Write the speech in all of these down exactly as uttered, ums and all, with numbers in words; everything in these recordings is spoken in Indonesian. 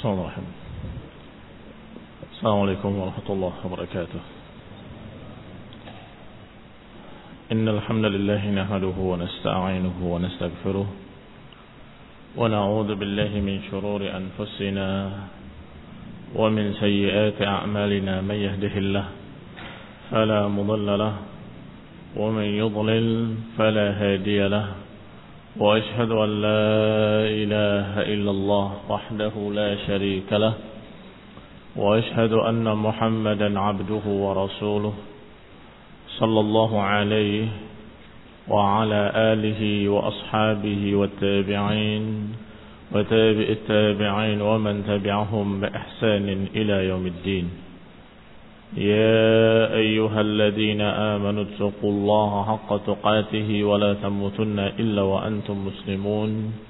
Bismillahirrahmanirrahim. Assalamualaikum warahmatullahi wabarakatuh. Innal hamdalillah nahmaduhu wa nasta'inuhu wa nastaghfiruh wa na'udzu billahi min shururi anfusina wa min sayyiati a'malina man yahdihillahu fala mudilla lahu wa man yudlil fala hadiya lahu. وأشهد أن لا إله إلا الله وحده لا شريك له وأشهد أن محمدا عبده ورسوله صلى الله عليه وعلى آله وأصحابه والتابعين وتابع التابعين ومن تبعهم بإحسان إلى يوم الدين. يا أيها الذين آمنوا اتقوا الله حق تقاته ولا تموتن إلا وأنتم مسلمون.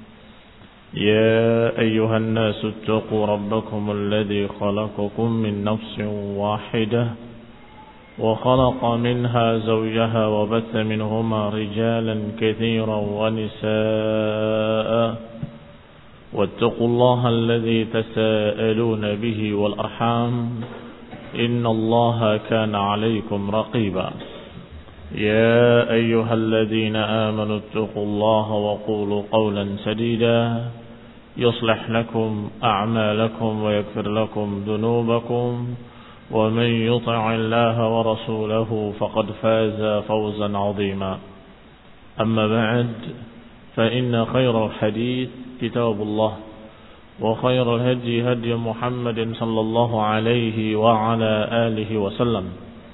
يا أيها الناس اتقوا ربكم الذي خلقكم من نفس واحدة وخلق منها زوجها وبث منهما رجالا كثيرا ونساء واتقوا الله الذي تساءلون به والأرحام إن الله كان عليكم رقيبا. يا أيها الذين آمنوا اتقوا الله وقولوا قولا سديدا يصلح لكم أعمالكم ويغفر لكم ذنوبكم ومن يطع الله ورسوله فقد فاز فوزا عظيما. أما بعد فإن خير الحديث كتاب الله وخير الهدي هدي محمد صلى الله عليه وعلى آله وسلم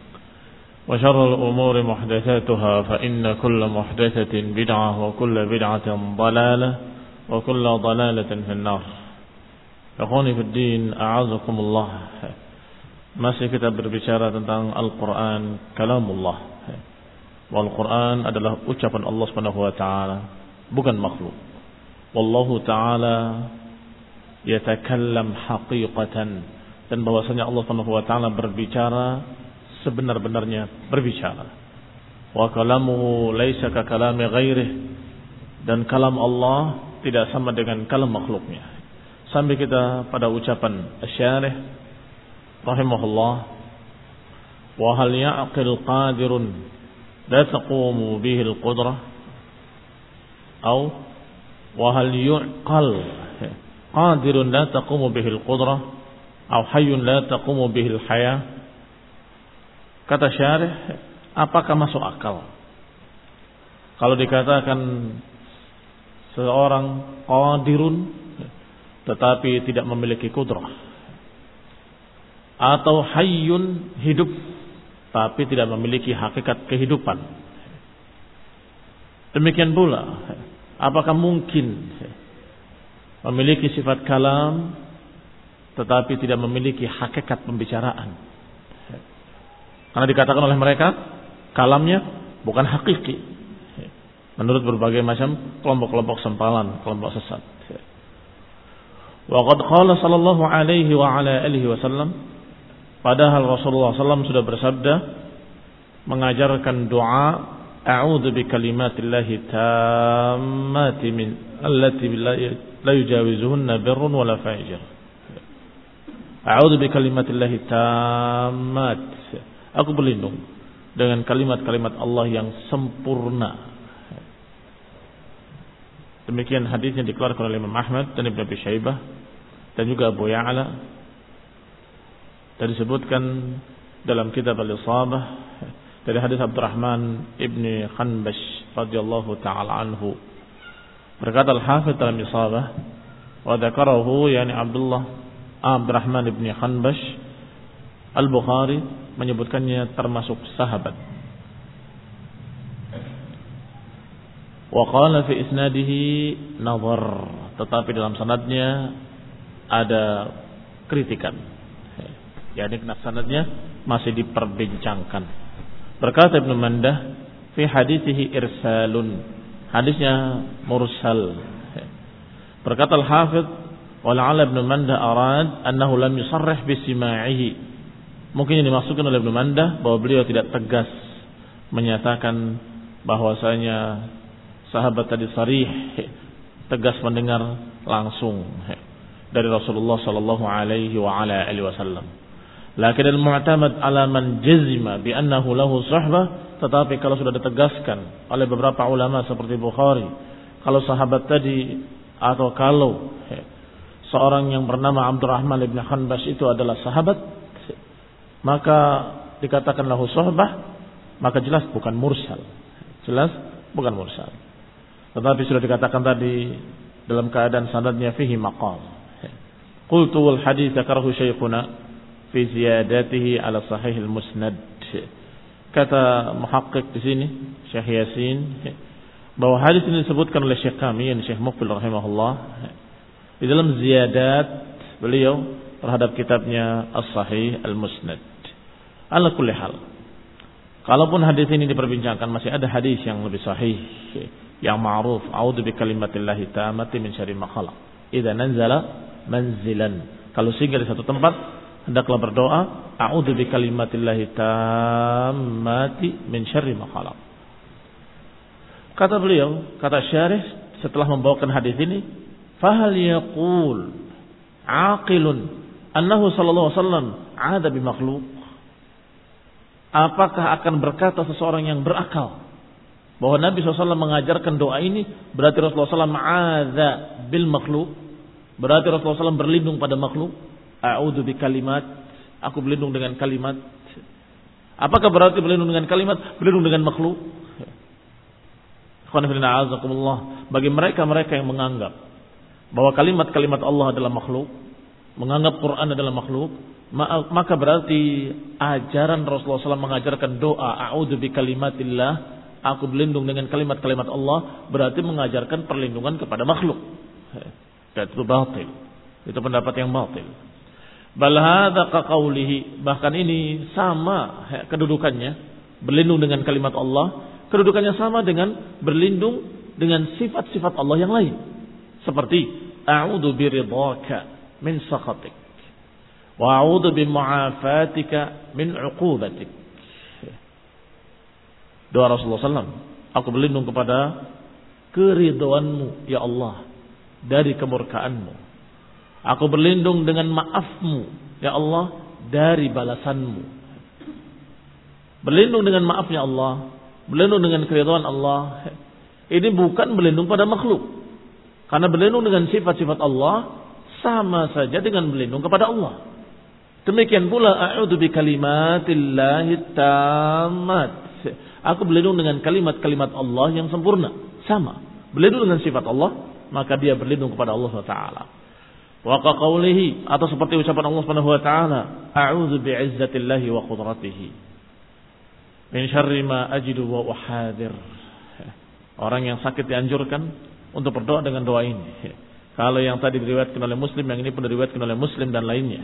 وشر الأمور محدثاتها فإن كل محدثة بدعة وكل بدعة ضلالة وكل ضلالة في النار. Ikhwani fi din, a'azakumullah. Masih kita berbicara tentang Al-Quran, kalamullah. Wal Quran adalah ucapan Allah Subhanahu wa taala, bukan makhluk. Wallahu taala yatakallam haqiqatan, dan bahwasanya Allah Subhanahu wa taala berbicara sebenar-benarnya berbicara. Wa kalamuhu laisa ka kalami ghairih, dan kalam Allah tidak sama dengan kalam makhluknya. Sampai kita pada ucapan asy-syarih rahimahullah, wa hal ya'qil qadirun la taqumu bihi al-qudrah, atau wa hal yu'qal qadirun la taqumu bihil qudrah atau hayyun la taqumu bihil hayah. Kata syarih, apakah masuk akal kalau dikatakan seorang qadirun tetapi tidak memiliki qudrah, atau hayyun hidup tapi tidak memiliki hakikat kehidupan? Demikian pula, apakah mungkin memiliki sifat kalam tetapi tidak memiliki hakikat pembicaraan? Karena dikatakan oleh mereka kalamnya bukan hakiki, menurut berbagai macam kelompok-kelompok sempalan, kelompok sesat. Wa qad qala sallallahu alaihi wa ala alihi wasallam, padahal Rasulullah sallallahu alaihi wasallam sudah bersabda mengajarkan doa, a'udzu bikalimatillahi tammati min allati la yujawizuhunna birrun wala fajir. A'udzu bikalimatillahi tammat. Aku berlindung dengan kalimat-kalimat Allah yang sempurna. Demikian hadisnya dikeluarkan oleh Imam Ahmad dan Ibnu Abi Syaibah dan juga Abu Ya'la, dan disebutkan dalam kitab Al-Isabah dari hadis Abdurrahman ibni Khanbash radhiyallahu ta'ala anhu. Berkata Al-Hafidh dalam Isabah, wa dzakarahu yani Abdullah Abdurrahman ibni Khanbash, Al-Bukhari menyebutkannya termasuk sahabat. Wa qala fi isnadihi nazar, tetapi dalam sanadnya ada kritikan. Yani sanadnya masih diperbincangkan. Berkata Ibnu Mandah, fi hadithihi irsalun, hadisnya mursal. Berkata Al-Hafidh, wala'ala Ibnu Mandah arad annahu lam yusarrih bisima'ihi. Mungkin yang dimaksudkan oleh Ibnu Mandah bahwa beliau tidak tegas menyatakan bahwasanya sahabat tadi sarih, tegas mendengar langsung. dari Rasulullah sallallahu alaihi wa ala alihi wasallam. Lakin al-mu'tamad ala man jazima bi annahu lahu suhbah, tetapi kalau sudah ditegaskan oleh beberapa ulama seperti Bukhari, kalau sahabat tadi atau kalau seorang yang bernama Abdurrahman ibn Khanbas itu adalah sahabat, maka dikatakan lahu suhbah, maka jelas bukan mursal. Jelas bukan mursal. Tetapi sudah dikatakan tadi dalam keadaan sanadnya fihi maqam. Qultu wal hadits dzakarahu syekhuna fi ziyadatihi ala sahih al-musnad. Kata muhaqqiq di sini Syekh Yasin bahwa hadis ini disebutkan oleh Syekh kami, yang Syekh Muqbil rahimahullah, di dalam ziyadat beliau terhadap kitabnya As-Sahih Al-Musnad. Ala kulli hal, kalaupun hadis ini diperbincangkan, masih ada hadis yang lebih sahih yang ma'ruf, a'udzu bi kalimatillahi tammati min syarri ma khalaq idza nanzala manzilan. Kalau singgah di satu tempat, hendaklah berdoa, a'udzu bi kalimatillahi tammati min syarri ma khalaq. Kata beliau, kata syarih setelah membawakan hadis ini, fahal yaqul aqilun annahu sallallahu alaihi wasallam 'ada bi makhluq? Apakah akan berkata seseorang yang berakal bahwa Nabi shallallahu alaihi wasallam mengajarkan doa ini berarti Rasulullah shallallahu alaihi wasallam 'ada bil makhluq? Berarti Rasulullah shallallahu alaihi wasallam berlindung pada makhluk? A'udzu bi kalimat, aku berlindung dengan kalimat. Apakah berarti berlindung dengan kalimat berlindung dengan makhluk? Bagi mereka-mereka yang menganggap bahwa kalimat-kalimat Allah adalah makhluk, menganggap Quran adalah makhluk, maka berarti ajaran Rasulullah shallallahu alaihi wasallam mengajarkan doa a'udzu bi kalimatillah, aku berlindung dengan kalimat-kalimat Allah, berarti mengajarkan perlindungan kepada makhluk. Dan itu batil. Itu pendapat yang batil. Bal hadza ka qaulihi, bahkan ini sama kedudukannya, berlindung dengan kalimat Allah, kedudukannya sama dengan berlindung dengan sifat-sifat Allah yang lain. Seperti a'udzu biridhaka min sakhatik wa a'udzu bi mu'afatika min 'uqubatik. Doa Rasulullah sallallahu alaihi wasallam, aku berlindung kepada keridhaanmu ya Allah dari kemurkaanmu. Aku berlindung dengan maafmu ya Allah dari balasanmu. Berlindung dengan maafnya Allah, berlindung dengan keridhaan Allah. Ini bukan berlindung pada makhluk. Karena berlindung dengan sifat-sifat Allah sama saja dengan berlindung kepada Allah. Demikian pula a'udzu bi kalimatillahi tammat. Aku berlindung dengan kalimat-kalimat Allah yang sempurna. Sama. Berlindung dengan sifat Allah, maka dia berlindung kepada Allah subhanahu wa taala. Wa qawlihi, atau seperti ucapan Allah subhanahu wa taala, a'udzu bi'izzatillahi wa qudratihi min syarri ma ajidu wa uhadir. Orang yang sakit dianjurkan untuk berdoa dengan doa ini. Kalau yang tadi diriwayatkan oleh Muslim, yang ini pun diriwayatkan oleh Muslim dan lainnya.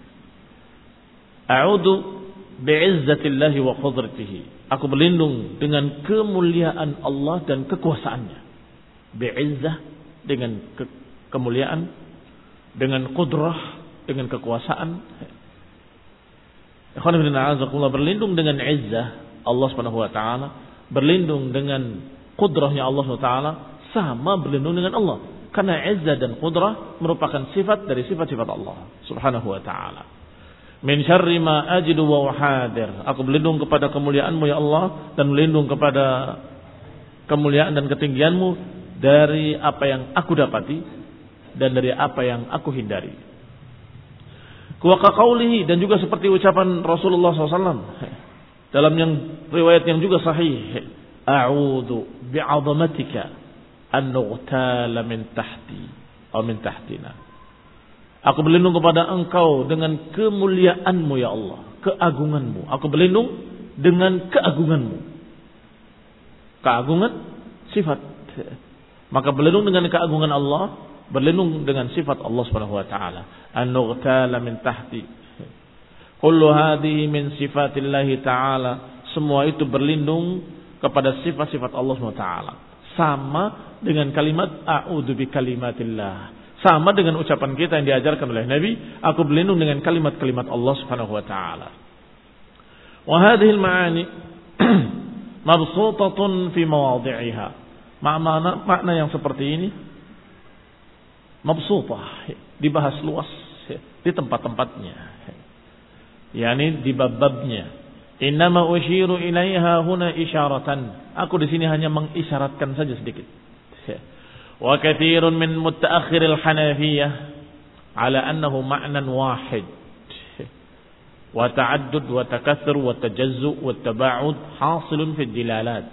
A'udzu bi'izzatillahi wa qudratihi. Aku berlindung dengan kemuliaan Allah dan kekuasaannya. Bi'izzah dengan ke kemuliaan, dengan qudrah, dengan kekuasaan. Ikhwan fillah, azakumullah, berlindung dengan izzah Allah Subhanahu wa taala, berlindung dengan qudrahnya Allah Subhanahu wa taala, sama berlindung dengan Allah. Karena izzah dan qudrah merupakan sifat dari sifat-sifat Allah Subhanahu wa taala. Min syarri ma ajidu wa uhadir. Aku berlindung kepada kemuliaan-Mu ya Allah, dan berlindung kepada kemuliaan dan ketinggian-Mu dari apa yang aku dapati dan dari apa yang aku hindari. Wa qaulihi, dan juga seperti ucapan Rasulullah shallallahu alaihi wasallam dalam yang riwayat yang juga sahih, a'udzu bi'azamatika an nughtal min tahti atau min tahtina. Aku berlindung kepada Engkau dengan kemuliaan-Mu ya Allah, keagungan-Mu. Aku berlindung dengan keagungan-Mu. Keagungan sifat. Maka berlindung dengan keagungan Allah, berlindung dengan sifat Allah Subhanahu wa taala. An-nughtal min tahti. Kullu hadhihi min sifatillahi ta'ala. Semua itu berlindung kepada sifat-sifat Allah Subhanahu wa taala. Sama dengan kalimat a'udzu bi kalimatillah. Sama dengan ucapan kita yang diajarkan oleh Nabi, aku berlindung dengan kalimat-kalimat Allah Subhanahu wa taala. Wa hadhihi al-ma'ani mabsutatun fi mawadhi'iha. Makna makna yang seperti ini mabsutah, dibahas luas di tempat-tempatnya. Yani di bab-babnya. Innama usyiru ilaiha huna isyaratan. Aku di sini hanya mengisyaratkan saja sedikit. Wa katsirun min mutaakhiril Hanafiyah ala annahu ma'nan wahid. Wa ta'addud wa takatsur wa tajazzu wa taba'ud hasilun fi dilalat.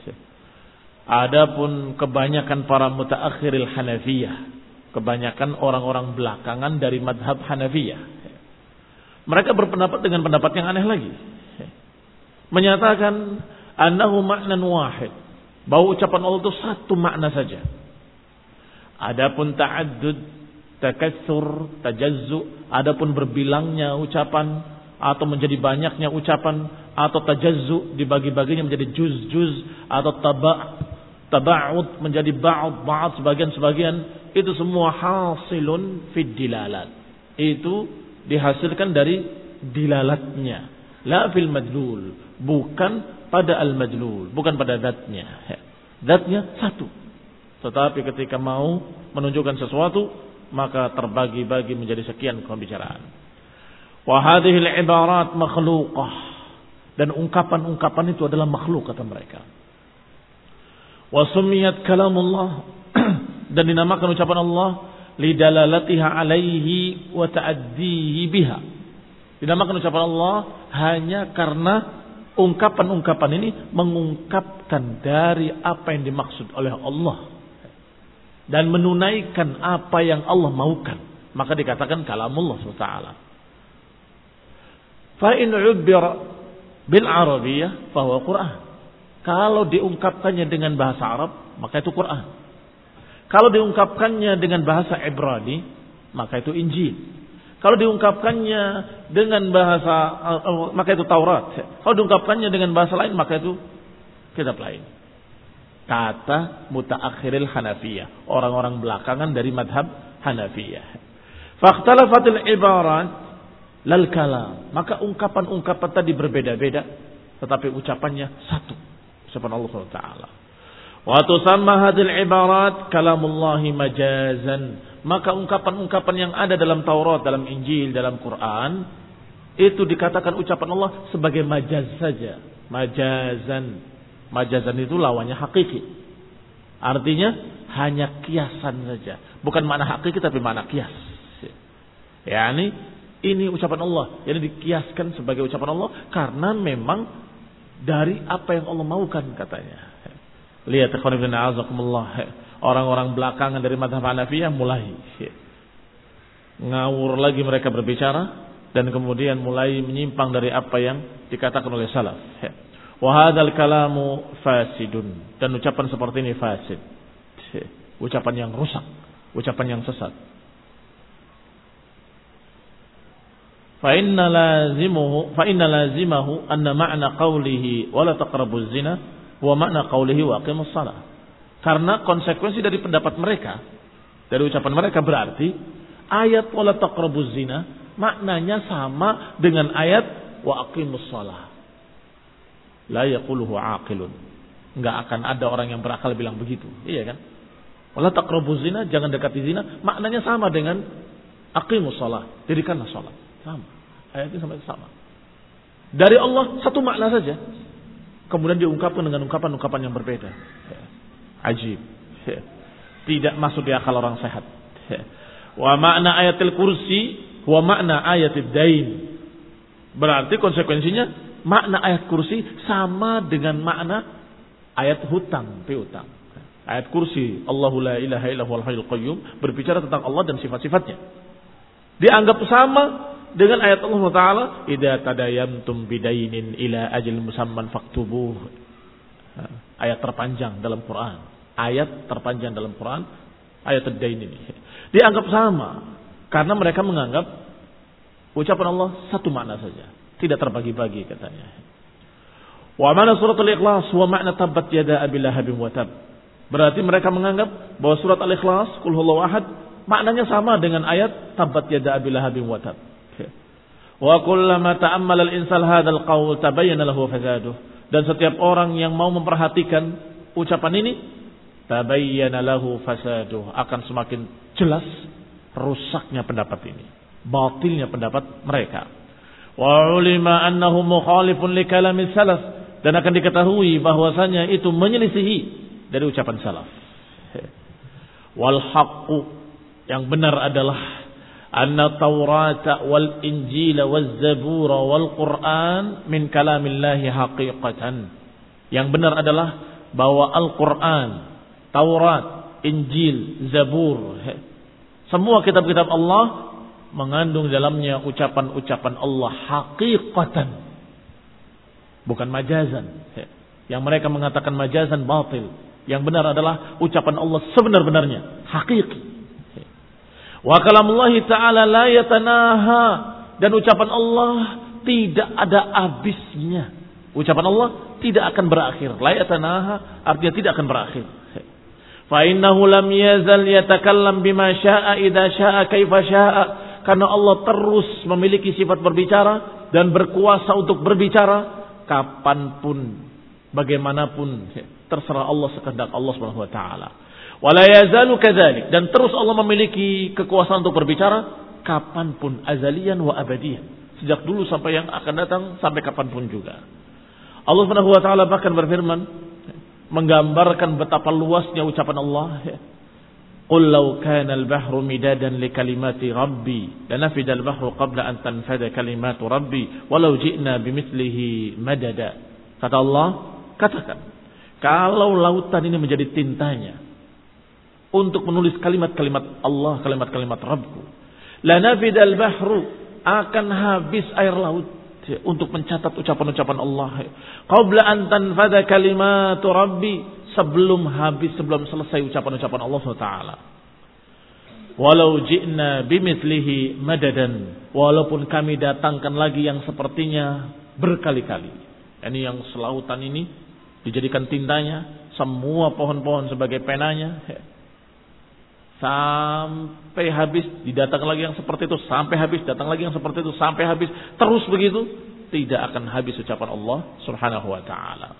Adapun kebanyakan para mutaakhiril Hanafiyah, kebanyakan orang-orang belakangan dari madhab Hanafiyah, mereka berpendapat dengan pendapat yang aneh lagi, menyatakan annahu ma'nan wahid, bahwa ucapan Allah itu satu makna saja. Adapun ta'addud, takatsur, tajazzu, adapun berbilangnya ucapan atau menjadi banyaknya ucapan atau tajazzu dibagi-baginya menjadi juz-juz atau taba' taba'ud menjadi ba'd ba'd sebagian-sebagian, itu semua hasilun fid dilalat. Itu dihasilkan dari dilalatnya, la fil madlul, bukan pada al madlul, bukan pada zatnya. Zatnya satu. Tetapi ketika mau menunjukkan sesuatu, maka terbagi-bagi menjadi sekian pembicaraan. Wa hadhil ibarat makhluqah, dan ungkapan-ungkapan itu adalah makhluk kata mereka. Wa sumiyat kalamullah, dan dinamakan ucapan Allah lidalalatiha alaihi wa ta'addihi biha. Dinamakan ucapan Allah hanya karena ungkapan-ungkapan ini mengungkapkan dari apa yang dimaksud oleh Allah dan menunaikan apa yang Allah maukan, maka dikatakan kalamullah subhanahu wa taala. Fa in 'ubbira bil arabiyyah fa huwa Qur'an. Kalau diungkapkannya dengan bahasa Arab, maka itu Quran. Kalau diungkapkannya dengan bahasa Ibrani, maka itu Injil. Kalau diungkapkannya dengan bahasa, maka itu Taurat. Kalau diungkapkannya dengan bahasa lain, maka itu kitab lain. Kata mutaakhiril Hanafiyah, orang-orang belakangan dari madhab Hanafiyah. Fakhtalafatil ibarat lal kalam. Maka ungkapan-ungkapan tadi berbeda-beda, tetapi ucapannya satu. Ucapan Allah subhanahu wa taala. Wa tusamma hadhil ibarat kalamullahi majazan. Maka ungkapan-ungkapan yang ada dalam Taurat, dalam Injil, dalam Quran, itu dikatakan ucapan Allah sebagai majaz saja. Majazan. Majazan itu lawannya hakiki. Artinya hanya kiasan saja. Bukan makna hakiki tapi makna kias. Yani ini ucapan Allah. Jadi dikiaskan sebagai ucapan Allah karena memang dari apa yang Allah maukan katanya. Lihat ikhwan ibn a'azakumullah, orang-orang belakangan dari mazhab Hanafiyah mulai ngawur lagi mereka berbicara dan kemudian mulai menyimpang dari apa yang dikatakan oleh salaf. Wa hadzal kalamu fasidun, dan ucapan seperti ini fasid. Ucapan yang rusak, ucapan yang sesat. Fa inna lazimuhu fa inna lazimahu anna ma'na qawlihi wa la taqrabuz zina wa ma'na qawlihi wa aqimus shalah. Karena konsekuensi dari pendapat mereka, dari ucapan mereka berarti ayat wa la taqrabuz zina maknanya sama dengan ayat wa aqimus shalah. La yaquluhu aqilun. Enggak akan ada orang yang berakal bilang begitu. Iya kan? Wa la taqrabuz zina, jangan dekati zina, maknanya sama dengan aqimus shalah, dirikanlah salat. Sama. Ayatnya sama sama. Dari Allah satu makna saja. Kemudian diungkapkan dengan ungkapan-ungkapan yang berbeda. Ajib. Tidak masuk di akal orang sehat. Wa makna ayatil kursi wa makna ayatid dain. Berarti konsekuensinya makna ayat kursi sama dengan makna ayat hutang, piutang. Ayat kursi, Allahu la ilaha illa huwal hayyul qayyum, berbicara tentang Allah dan sifat-sifatnya. Dianggap sama dengan ayat Allah Taala, idza tadayantum bidainin ila ajal musamman faktubuh. Ayat terpanjang dalam Quran. Ayat terpanjang dalam Quran, ayat ad-dain ini. Dianggap sama karena mereka menganggap ucapan Allah satu makna saja, tidak terbagi-bagi katanya. Wa mana surat al-Ikhlas wa makna tabbat yada abil lahabin wa tab. Berarti mereka menganggap bahwa surat al-Ikhlas, qul huwallahu ahad, maknanya sama dengan ayat tabbat yada abil lahabin wa tab. Wa kullama ta'ammala al-insan hadzal qaul tabayyana lahu fasaduh. Dan setiap orang yang mau memperhatikan ucapan ini, tabayyana lahu fasaduh, akan semakin jelas rusaknya pendapat ini, batilnya pendapat mereka. Wa ulima annahu mukhalifun li kalamil salaf, dan akan diketahui bahwasanya itu menyelisihi dari ucapan salaf. Wal haqqu, yang benar adalah anna Taurat wal Injil wal Zabur wal Quran min kalamillahi haqiqatan. Yang benar adalah bahwa Al-Quran, Taurat, Injil, Zabur, semua kitab-kitab Allah mengandung dalamnya ucapan-ucapan Allah haqiqatan, bukan majazan. Yang mereka mengatakan majazan batil. Yang benar adalah ucapan Allah sebenar-benarnya, hakiki. Wa kalamullahi ta'ala la yatanaha, dan ucapan Allah tidak ada habisnya. Ucapan Allah tidak akan berakhir. La yatanaha artinya tidak akan berakhir. Fa innahu lam yazal yatakallam bima syaa idza syaa kaifa syaa, karena Allah terus memiliki sifat berbicara dan berkuasa untuk berbicara kapanpun, bagaimanapun, terserah Allah sekehendak Allah Subhanahu wa taala. Wala yazalu kadzalik, dan terus Allah memiliki kekuasaan untuk berbicara kapanpun, azaliyan wa abadiyan, sejak dulu sampai yang akan datang, sampai kapanpun juga. Allah Subhanahu wa taala bahkan berfirman menggambarkan betapa luasnya ucapan Allah. Qul law kana al-bahru midadan li kalimati rabbi lanafida al-bahru qabla an tanfada kalimatu rabbi walau ji'na bimithlihi madada. Kata Allah, katakan, kalau lautan ini menjadi tintanya untuk menulis kalimat-kalimat Allah, kalimat-kalimat Rabbku, lanafida al-bahru, akan habis air laut untuk mencatat ucapan-ucapan Allah. Qabla an tanfada kalimatu rabbi, sebelum habis, sebelum selesai ucapan-ucapan Allah subhanahu wa taala. Walau ji'na bimithlihi madadan, walaupun kami datangkan lagi yang sepertinya berkali-kali. Ini yang selautan ini dijadikan tintanya, semua pohon-pohon sebagai penanya, sampai habis, didatang lagi yang seperti itu, sampai habis, datang lagi yang seperti itu, sampai habis, terus begitu, tidak akan habis ucapan Allah subhanahu wa ta'ala.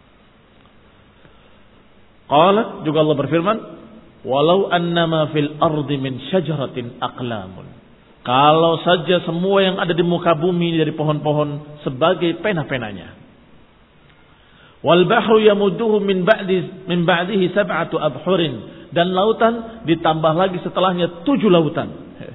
Qala, juga Allah berfirman, walau annama fil ardi min syajaratin aqlamun, kalau saja semua yang ada di muka bumi dari pohon-pohon sebagai pena-penanya. Wal bahru yamudduhu min ba'di min ba'dihi sab'atu abhurin, dan lautan ditambah lagi setelahnya tujuh lautan.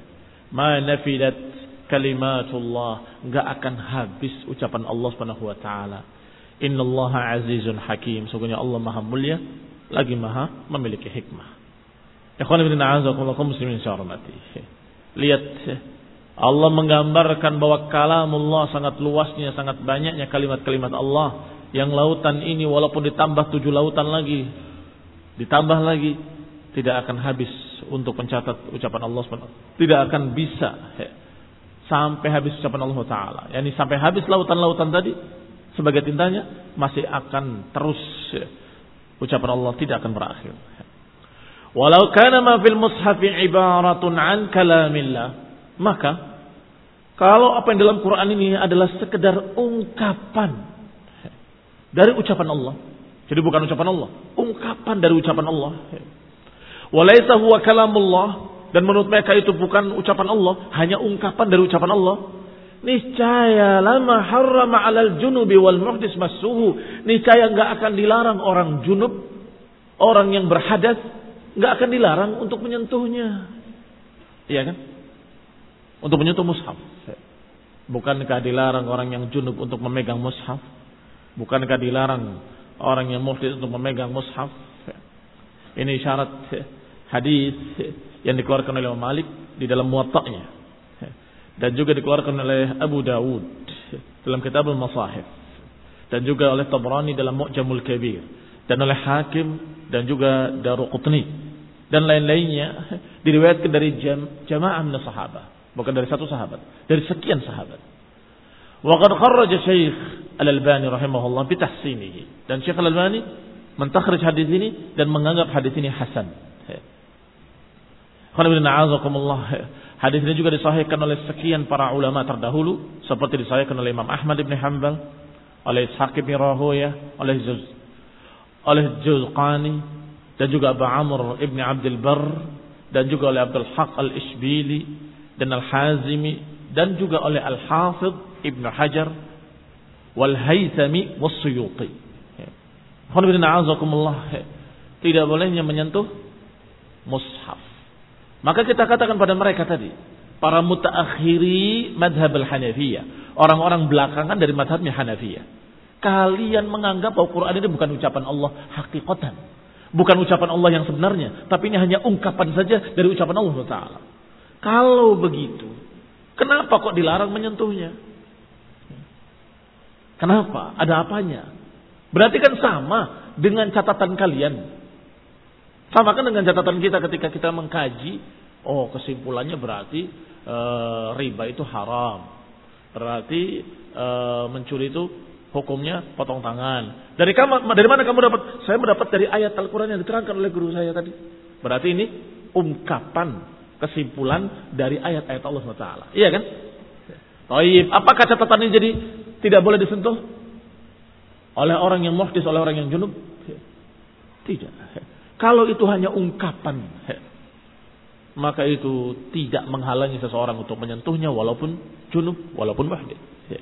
Ma nafidat kalimatullah, enggak akan habis ucapan Allah Subhanahu wa taala. Innallaha azizun hakim, sungguhnya Allah Maha mulia lagi Maha memiliki hikmah. Ikhwan fillah, a'azakumullah muslimin syarmati. Lihat, Allah menggambarkan bahwa kalamullah sangat luasnya, sangat banyaknya kalimat-kalimat Allah, yang lautan ini walaupun ditambah tujuh lautan lagi, ditambah lagi, tidak akan habis untuk mencatat ucapan Allah subhanahu wa taala. Tidak akan bisa sampai habis ucapan Allah Ta'ala. Yani sampai habis lautan-lautan tadi sebagai tintanya, masih akan terus ucapan Allah, tidak akan berakhir. Walau kana ma fil mushafi ibaratun an kalamillah, maka kalau apa yang dalam Quran ini adalah sekedar ungkapan dari ucapan Allah, jadi bukan ucapan Allah, ungkapan dari ucapan Allah. Walaysa huwa kalamullah, dan menurut mereka itu bukan ucapan Allah, hanya ungkapan dari ucapan Allah. Niscaya lama harrama 'alal junubi wal muhdis masuhu, niscaya enggak akan dilarang orang junub, orang yang berhadas, enggak akan dilarang untuk menyentuhnya. Iya kan? Untuk menyentuh mushaf. Bukankah dilarang orang yang junub untuk memegang mushaf? Bukankah dilarang orang yang muhdis untuk memegang mushaf? Ini syarat hadis yang dikeluarkan oleh Imam Malik di dalam Muwatta'nya, dan juga dikeluarkan oleh Abu Dawud dalam Kitab al-Masahif, dan juga oleh Tabrani dalam Mu'jamul Kabir, dan oleh Hakim, dan juga Daruqutni, dan lain-lainnya, diriwayatkan dari jam, jamaah min sahabat, bukan dari satu sahabat, dari sekian sahabat. Wa qad kharraja Syekh Al-Albani rahimahullah bi tahsinihi, dan Syekh Al-Albani mentakhrij hadis ini dan menganggap hadis ini hasan. Hadis ini juga disahihkan oleh sekian para ulama terdahulu, seperti disahihkan oleh Imam Ahmad bin Hanbal, oleh Ishaq bin Rahoyah, oleh Juz, oleh Juzqani, dan juga Abu Amr ibn Abdul Barr, dan juga oleh Abdul Haq al-Ishbili dan al-Hazimi, dan juga oleh Al-Hafidh Ibn Hajar wal Haythami was Suyuti. Tidak bolehnya menyentuh mushaf. Maka kita katakan pada mereka tadi, para mutaakhiri madhab al-Hanafiyah, orang-orang belakangan dari madhabnya Hanafiyah, kalian menganggap bahwa Quran ini bukan ucapan Allah hakikatan, bukan ucapan Allah yang sebenarnya, tapi ini hanya ungkapan saja dari ucapan Allah Taala. Kalau begitu, kenapa kok dilarang menyentuhnya? Kenapa? Ada apanya? Berarti kan sama dengan catatan kalian. Sama kan dengan catatan kita ketika kita mengkaji. Oh, kesimpulannya berarti e, riba itu haram. Berarti e, mencuri itu hukumnya potong tangan. Dari kamu, dari mana kamu dapat? Saya mendapat dari ayat Al-Quran yang diterangkan oleh guru saya tadi. Berarti ini ungkapan kesimpulan dari ayat-ayat Allah subhanahu wa taala. Iya kan? Taib. Apakah catatan ini jadi tidak boleh disentuh oleh orang yang muhdis, oleh orang yang junub? Tidak. Kalau itu hanya ungkapan, maka itu tidak menghalangi seseorang untuk menyentuhnya walaupun junub, walaupun muhdis.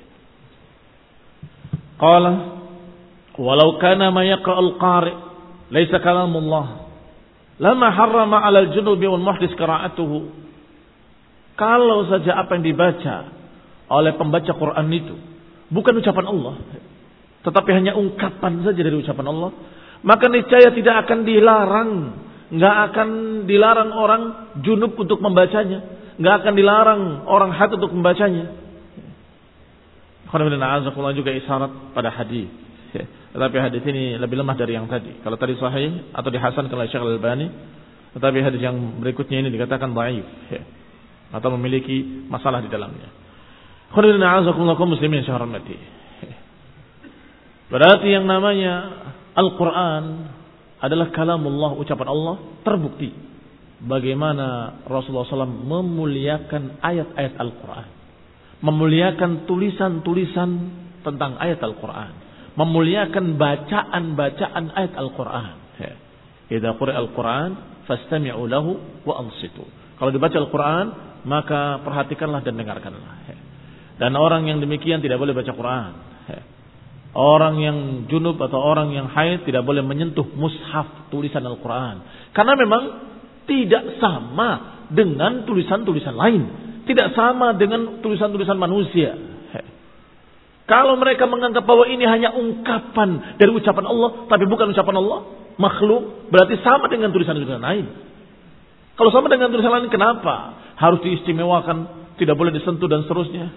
Qala walau kana ma yaqra'ul qari' laisa kalamullah lama harrama 'alal junubi wal muhdis qira'atuhu. Kalau saja apa yang dibaca oleh pembaca Quran itu bukan ucapan Allah, tetapi hanya ungkapan saja dari ucapan Allah, maka niscaya tidak akan dilarang, nggak akan dilarang orang junub untuk membacanya, nggak akan dilarang orang haid untuk membacanya. Alhamdulillah juga isyarat pada hadis, tetapi hadis ini lebih lemah dari yang tadi. Kalau tadi sahih atau dihasankan oleh Syekh Al-Albani, tetapi hadis yang berikutnya ini dikatakan dhaif atau memiliki masalah di dalamnya. Alhamdulillah muslimin syahran mati. Berarti yang namanya Al-Quran adalah kalamullah, ucapan Allah, terbukti bagaimana Rasulullah shallallahu alaihi wasallam memuliakan ayat-ayat Al-Quran, memuliakan tulisan-tulisan tentang ayat Al-Quran, memuliakan bacaan-bacaan ayat Al-Quran. Idza quri'a Al-Quran fastami'u lahu wa ansitu. Kalau dibaca Al-Quran maka perhatikanlah dan dengarkanlah. Dan orang yang demikian tidak boleh baca Quran. Orang yang junub atau orang yang haid tidak boleh menyentuh mushaf tulisan Al-Quran. Karena memang tidak sama dengan tulisan-tulisan lain. Tidak sama dengan tulisan-tulisan manusia. Kalau mereka menganggap bahwa ini hanya ungkapan dari ucapan Allah, tapi bukan ucapan Allah, makhluk, berarti sama dengan tulisan-tulisan lain. Kalau sama dengan tulisan lain, kenapa harus diistimewakan, tidak boleh disentuh dan seterusnya?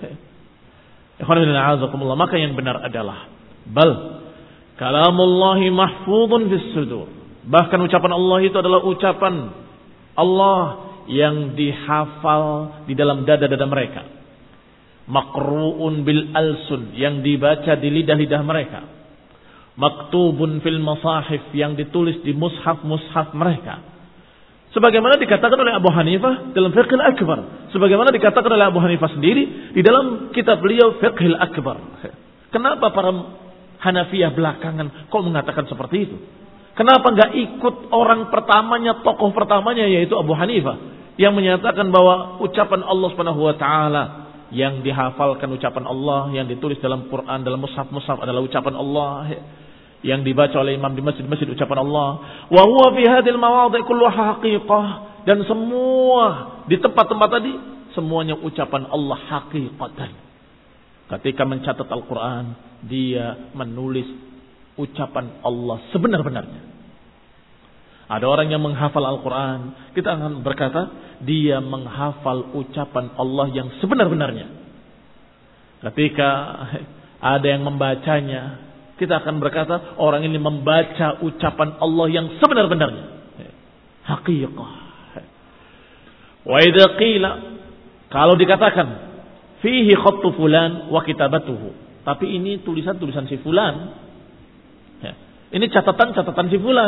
Maka yang benar adalah bal kalamullahi mahfudun fis sudur. Bahkan ucapan Allah itu adalah ucapan Allah yang dihafal di dalam dada-dada mereka. Maqru'un bil alsun, yang dibaca di lidah-lidah mereka. Maktubun fil masahif, yang ditulis di mushaf-mushaf mereka. Sebagaimana dikatakan oleh Abu Hanifah dalam Fiqhul Akbar. Sebagaimana dikatakan oleh Abu Hanifah sendiri di dalam kitab beliau Fiqhul Akbar. Kenapa para Hanafiyah belakangan kok mengatakan seperti itu? Kenapa enggak ikut orang pertamanya, tokoh pertamanya yaitu Abu Hanifah yang menyatakan bahwa ucapan Allah Subhanahu wa taala yang dihafalkan ucapan Allah, yang ditulis dalam Quran, dalam mushaf-mushaf adalah ucapan Allah, yang dibaca oleh imam di masjid-masjid ucapan Allah. Wa huwa fi hadhil mawadhi' kulluha haqiqah, dan semua di tempat-tempat tadi semuanya ucapan Allah hakikatan. Ketika mencatat Al-Quran, dia menulis ucapan Allah sebenar-benarnya. Ada orang yang menghafal Al-Quran, kita akan berkata dia menghafal ucapan Allah yang sebenar-benarnya. Ketika ada yang membacanya, kita akan berkata orang ini membaca ucapan Allah yang sebenar-benarnya. Haqiqah. Wa idza qila, kalau dikatakan fihi khattu fulan wa kitabatuhu, tapi ini tulisan-tulisan si fulan, ya, ini catatan-catatan si fulan,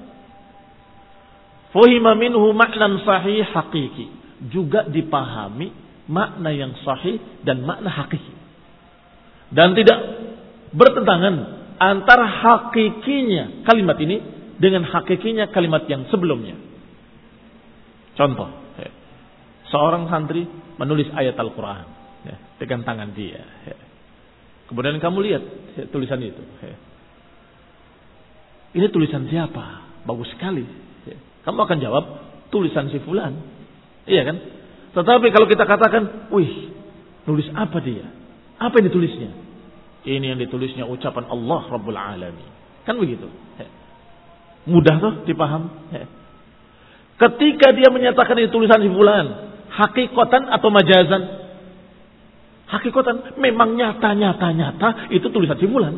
fuhima minhu ma'nan sahih haqiqi, juga dipahami makna yang sahih dan makna hakiki, dan tidak bertentangan antara hakikinya kalimat ini dengan hakikinya kalimat yang sebelumnya. Contoh, seorang santri menulis ayat Al-Quran dengan tangan dia. Kemudian kamu lihat tulisan itu. Ini tulisan siapa? Bagus sekali. Kamu akan jawab, tulisan si fulan. Iya kan? Tetapi kalau kita katakan, wih, nulis apa dia? Apa yang ditulisnya? Ini yang ditulisnya ucapan Allah Rabbul Alamin. Kan begitu. Mudah tuh dipaham. Ketika dia menyatakan ini tulisan si fulan, hakikatan atau majazan? Hakikatan, memang nyata-nyata-nyata itu tulisan si fulan.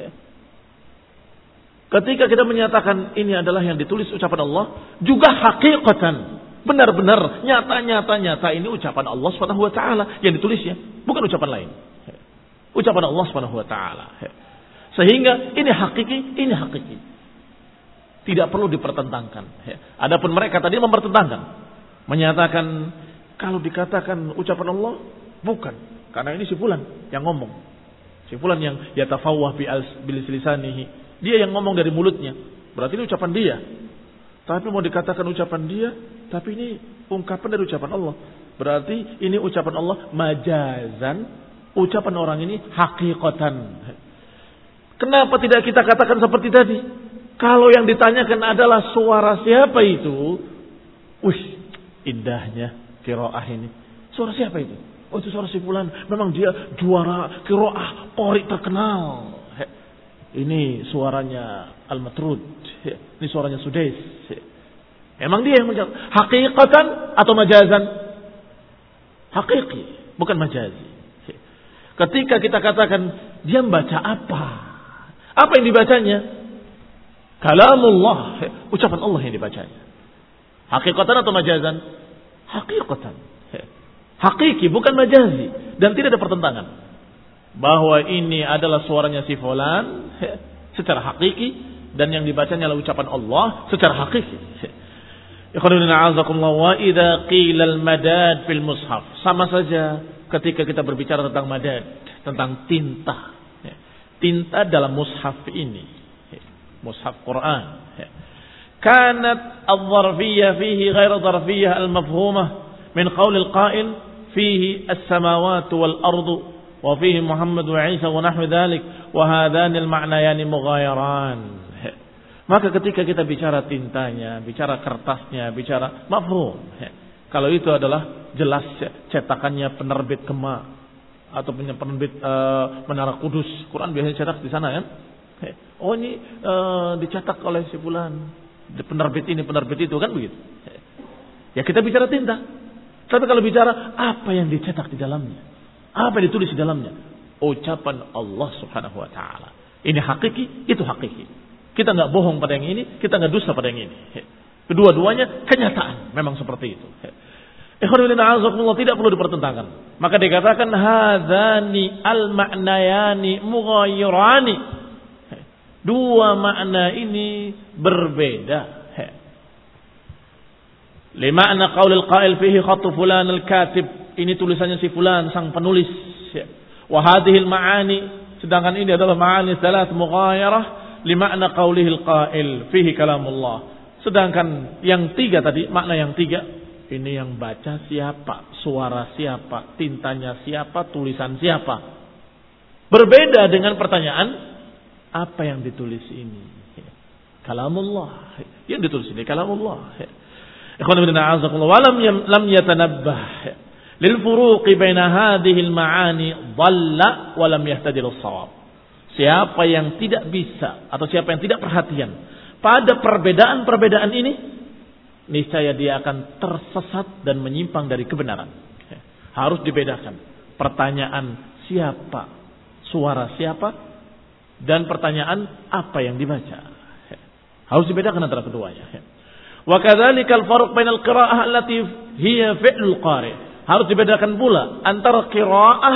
Ketika kita menyatakan ini adalah yang ditulis ucapan Allah, juga hakikatan, benar-benar nyata-nyata-nyata ini ucapan Allah Subhanahu wa taala yang ditulisnya, bukan ucapan lain. Ucapan Allah Subhanahu wa taala. Sehingga ini hakiki, ini hakiki. Tidak perlu dipertentangkan. Adapun mereka tadi mempertentangkan, menyatakan kalau dikatakan ucapan Allah bukan, karena ini si fulan yang ngomong. Si fulan yang yatafawwah bil lisanihi. Dia yang ngomong dari mulutnya. Berarti ini ucapan dia. Tapi mau dikatakan ucapan dia, tapi ini ungkapan dari ucapan Allah. Berarti ini ucapan Allah majazan, ucapan orang ini hakikatan. Kenapa tidak kita katakan seperti tadi? Kalau yang ditanyakan adalah suara siapa itu? Wih, indahnya qiraah ini. Suara siapa itu? Oh, itu suara si fulan. Memang dia juara qiraah qori terkenal. Ini suaranya Al-Matrud. Ini suaranya Sudais. Emang dia yang menjawab. Hakikatan atau majazan? Hakiki, bukan majazi. Ketika kita katakan dia membaca apa? Apa yang dibacanya? Kalamullah, ucapan Allah yang dibacanya. Hakikatan atau majazan? Hakikatan. Hakiki, bukan majazi. Dan tidak ada pertentangan. Bahwa ini adalah suaranya si fulan secara hakiki dan yang dibacanya adalah ucapan Allah secara hakiki. Wa idza qila al-madad fil mushaf. Sama saja ketika kita berbicara tentang madad, tentang tinta. Tinta dalam mushaf ini. Mushaf Quran. Kanat al-dharfiyyah fihi ghairu dharfiyyah al-mafhumah min qaul al-qa'il fihi as-samawati wal-ardu وفيه محمد وعيسى ونحو ذلك وهذان المعنيان مغايران. Maka ketika kita bicara tintanya, bicara kertasnya, bicara mafhum. Kalau itu adalah jelas cetakannya penerbit Kema atau penerbit uh, Menara Kudus, Quran biasanya cetak di sana kan? Oh ini uh, dicetak oleh si fulan, penerbit ini, penerbit itu kan begitu. Ya kita bicara tinta. Tapi kalau bicara apa yang dicetak di dalamnya? Apa yang ditulis di dalamnya? Ucapan Allah Subhanahu wa taala. Ini hakiki, itu hakiki. Kita enggak bohong pada yang ini, kita enggak dusta pada yang ini. Kedua-duanya kenyataan, memang seperti itu. Ikhwan fillah a'azakumullah, tidak perlu dipertentangkan. Maka dikatakan hadzani al-ma'nayani mughayyirani. Dua makna ini berbeda. Lima'na qaulil qa'il fihi khattu fulan al-katib. Ini tulisannya si fulan sang penulis. Wa hadhil ma'ani, sedangkan ini adalah ma'ani salat mughayarah li ma'na qaulihil qa'il fihi kalamullah. Sedangkan yang tiga tadi, makna yang tiga, ini yang baca siapa, suara siapa, tintanya siapa, tulisan siapa. Berbeda dengan pertanyaan apa yang ditulis ini? Kalamullah. Yang ditulis ini kalamullah. Ikhwan fillah a'azakumullah, wa lam lam yatanabbah lil furuqi baina hadhihi al ma'ani dhalla wa lam yahtadi lis shawab. Siapa yang tidak bisa atau siapa yang tidak perhatian pada perbedaan-perbedaan ini, niscaya dia akan tersesat dan menyimpang dari kebenaran. Harus dibedakan pertanyaan siapa, suara siapa, dan pertanyaan apa yang dibaca. Harus dibedakan antara keduanya. Wa kadzalika al-farq bainal qira'ah allati hiya fi'lul qari'. Harus dibedakan pula antara qiraah,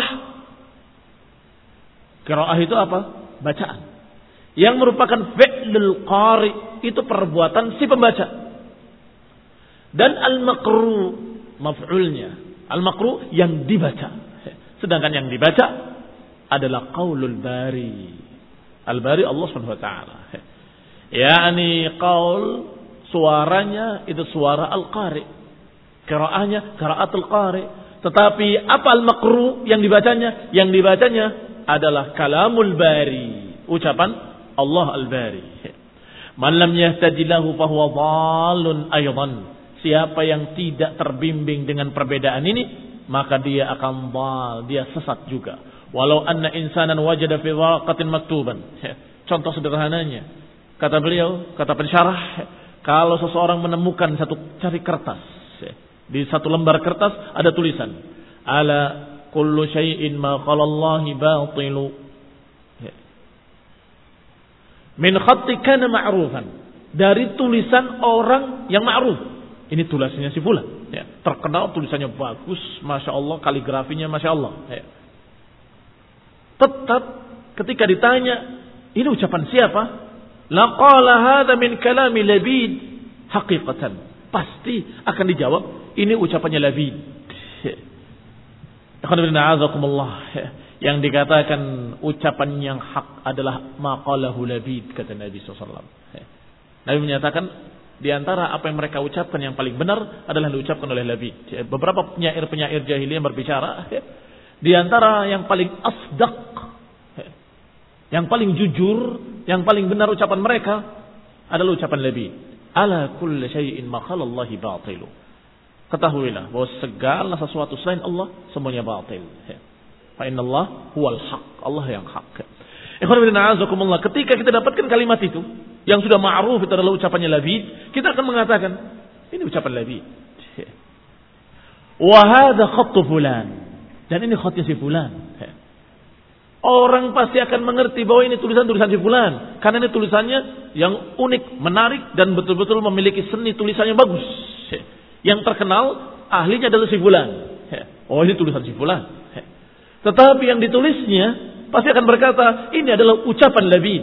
qiraah itu apa? Bacaan. Yang merupakan fi'lul qari, itu perbuatan si pembaca. Dan al-maqru, maf'ulnya. Al-maqru yang dibaca. Sedangkan yang dibaca adalah qaulul bari. Al-bari Allah Subhanahu wa taala. yakni qaul suaranya itu suara al-qari, qiraahnya qiraatul qari. Tetapi apa al-maqru yang dibacanya? Yang dibacanya adalah kalamul bari, ucapan Allah al-bari. Man lam yahtadi lahu fahuwa dhalun aydan. Siapa yang tidak terbimbing dengan perbedaan ini, maka dia akan dhal, dia sesat juga. Walau anna insanan wajada fi waraqatin maktuban. Contoh sederhananya, kata beliau, kata pensyarah, kalau seseorang menemukan satu cari kertas, di satu lembar kertas ada tulisan, ala kullu syai'in ma khalallahi batilu. Min khatti kana ma'rufan. Dari tulisan orang yang ma'ruf. Ini tulisannya si fulan. Ya, terkenal tulisannya bagus, masya Allah, kaligrafinya masya Allah. Ya. Tetap ketika ditanya, ini ucapan siapa? Laqala hadza min kalami Labid haqiqatan. Pasti akan dijawab, ini ucapannya Labid. Yang dikatakan ucapan yang hak adalah maqalahu Labid, kata Nabi sallallahu alaihi wasallam. Nabi menyatakan di antara apa yang mereka ucapkan yang paling benar adalah yang diucapkan oleh Labid. Beberapa penyair-penyair jahiliyah berbicara, di antara yang paling asdaq, yang paling jujur, yang paling benar ucapan mereka adalah ucapan Labid. Ala kulli syai'in ma khalallahi batilu. Ketahuilah bahwa segala sesuatu selain Allah semuanya batil. Fa innallaha huwal haq. Allah yang hak. Ikhwan fillah a'azakumullah, ketika kita dapatkan kalimat itu yang sudah ma'ruf itu adalah ucapannya Labid, kita akan mengatakan ini ucapan Labid. Wa hadza khattu fulan. Dan ini khatnya si fulan. Orang pasti akan mengerti bahwa ini tulisan-tulisan si fulan, karena ini tulisannya yang unik, menarik, dan betul-betul memiliki seni tulisannya bagus. Yang terkenal ahlinya adalah si fulan. Oh, ini tulisan si fulan. Tetapi yang ditulisnya pasti akan berkata ini adalah ucapan Labid.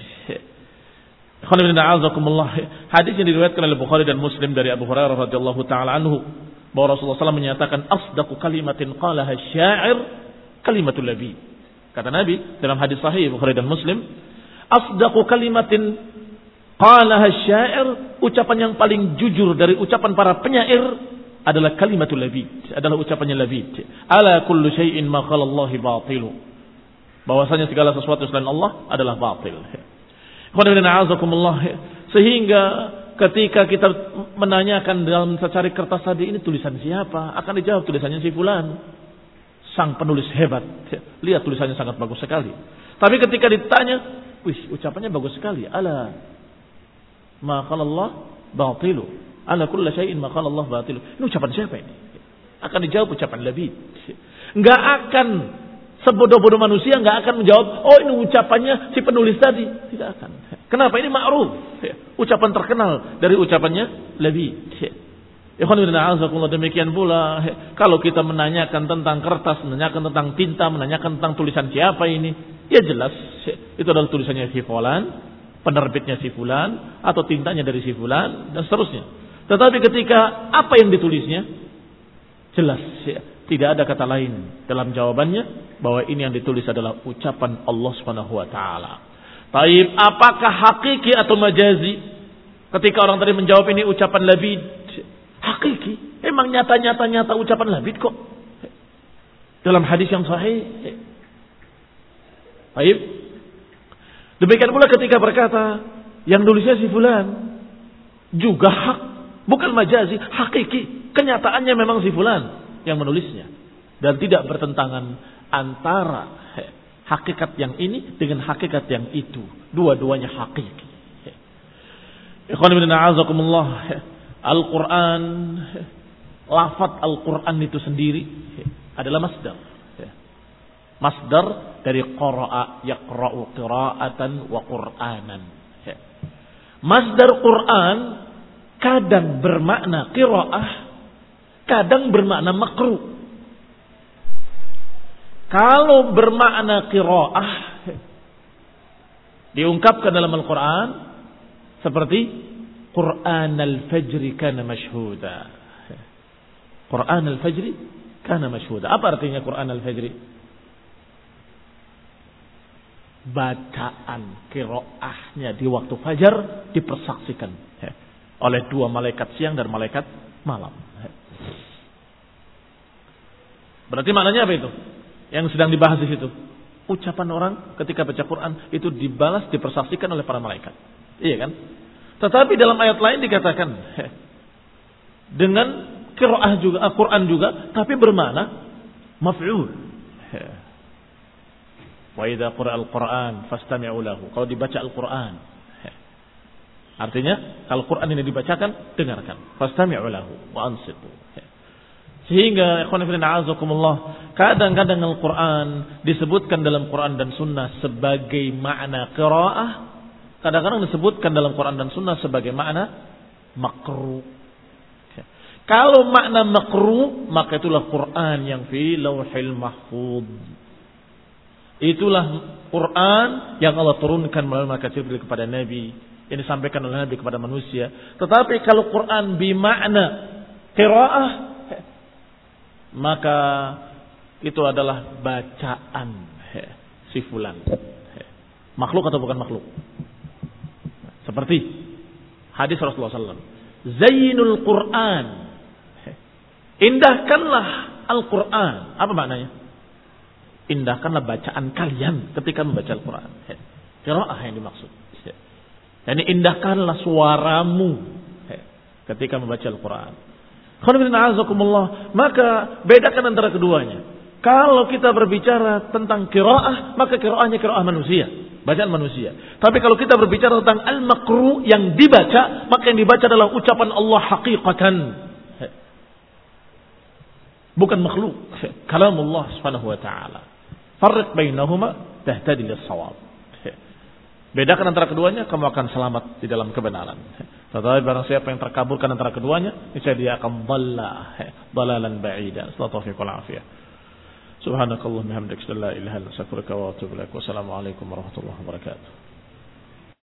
Hadis yang diriwayatkan oleh Bukhari dan Muslim dari Abu Hurairah radhiyallahu taala anhu bahwa Rasulullah sallallahu alaihi wasallam menyatakan asdaqu kalimatin qalaha asy-sya'ir kalimatul Labid. Kata Nabi dalam hadis sahih Bukhari dan Muslim, asdaqu kalimatin qalaha asy-sya'ir, ucapan yang paling jujur dari ucapan para penyair adalah kalimatul Labid, adalah ucapannya Labid. Ala kullu syai'in ma khalallahi batilu. Bahwasanya segala sesuatu selain Allah adalah batil. Sehingga ketika kita menanyakan dalam secari kertas tadi, ini tulisan siapa? Akan dijawab tulisannya si fulan. Sang penulis hebat. Lihat tulisannya sangat bagus sekali. Tapi ketika ditanya, wih, ucapannya bagus sekali. Ala ma khalallah batilu. Ala kulli syai'in ma khalallah batilu. Ini ucapan siapa ini? Akan dijawab ucapan Labid. Enggak akan sebodoh-bodoh manusia enggak akan menjawab, oh ini ucapannya si penulis tadi. Tidak akan. Kenapa? Ini ma'ruf. Ucapan terkenal dari ucapannya Labid. Demikian pula kalau kita menanyakan tentang kertas, menanyakan tentang tinta, menanyakan tentang tulisan siapa ini, ya jelas itu adalah tulisannya si fulan, penerbitnya si fulan, atau tintanya dari si fulan, dan seterusnya. Tetapi ketika apa yang ditulisnya jelas, tidak ada kata lain dalam jawabannya bahwa ini yang ditulis adalah ucapan Allah Subhanahu wa taala. Taib, apakah hakiki atau majazi? Ketika orang tadi menjawab ini ucapan Labid, hakiki, emang nyata-nyata-nyata ucapan Labid kok. Dalam hadis yang sahih. Baik. Demikian pula ketika berkata, yang nulisnya si fulan, juga hak, bukan majazi, hakiki. Kenyataannya memang si fulan yang menulisnya. Dan tidak bertentangan antara hakikat yang ini dengan hakikat yang itu. Dua-duanya hakiki. Ikhwan ibn a'azakumullah. Al-Quran, lafaz Al-Quran itu sendiri adalah masdar. Masdar dari qara'a yaqra'u qira'atan wa qur'anan. Masdar Quran kadang bermakna qira'ah, kadang bermakna makruh. Kalau bermakna qira'ah diungkapkan dalam Al-Quran seperti Quran al-fajri kana mashhuda. Quran al-fajri kana mashhuda. Apa artinya Quran al-fajri? bacaan qiraahnya di waktu fajar dipersaksikan oleh dua malaikat siang dan malaikat malam. Berarti maknanya apa itu? Yang sedang dibahas di situ. Ucapan orang ketika baca Quran itu dibalas, dipersaksikan oleh para malaikat. Iya kan? Tetapi dalam ayat lain dikatakan dengan qiraah juga, Al-Quran juga, tapi bermakna maf'ul. Wa idza qira'a al-Quran fastami'u lahu. Kalau dibaca Al-Quran, artinya kalau Quran ini dibacakan, dengarkan. Fastami'u lahu wa ansitu. Sehingga ikhwan fillah a'azakumullah, kadang-kadang Al-Quran disebutkan dalam Quran dan Sunnah sebagai makna qiraah, kadang-kadang disebutkan dalam Quran dan Sunnah sebagai makna makruh. Kalau makna makruh, maka itulah Quran yang fi lauhil mahfuz. Itulah Quran yang Allah turunkan melalui malaikat Jibril kepada Nabi, yang disampaikan oleh Nabi kepada manusia. Tetapi kalau Quran bimakna qiraah, maka itu adalah bacaan si fulan. Makhluk atau bukan makhluk? Seperti hadis Rasulullah sallallahu alaihi wasallam, Zainul Quran, indahkanlah Al-Quran. Apa maknanya? Indahkanlah bacaan kalian ketika membaca Al-Quran. Qiraah yang dimaksud. Yani indahkanlah suaramu ketika membaca Al-Quran. Maka bedakan antara keduanya. Kalau kita berbicara tentang qiraah, maka qiraahnya qiraah manusia, bacaan manusia. Tapi kalau kita berbicara tentang al-makru yang dibaca, maka yang dibaca adalah ucapan Allah hakikatan, bukan makhluk. Kalamullah subhanahu wa ta'ala. Farriq bainahuma tahtadi lis-shawab. Bedakan antara keduanya, kamu akan selamat di dalam kebenaran. Tetapi barang siapa yang terkaburkan antara keduanya, niscaya dia akan dhalla dhalalan ba'ida. Sallallahu alaihi Subhanakallahumma hamdaka la ilaha illa anta astaghfiruka wa atubu ilaik. Wassalamu alaikum warahmatullahi wabarakatuh.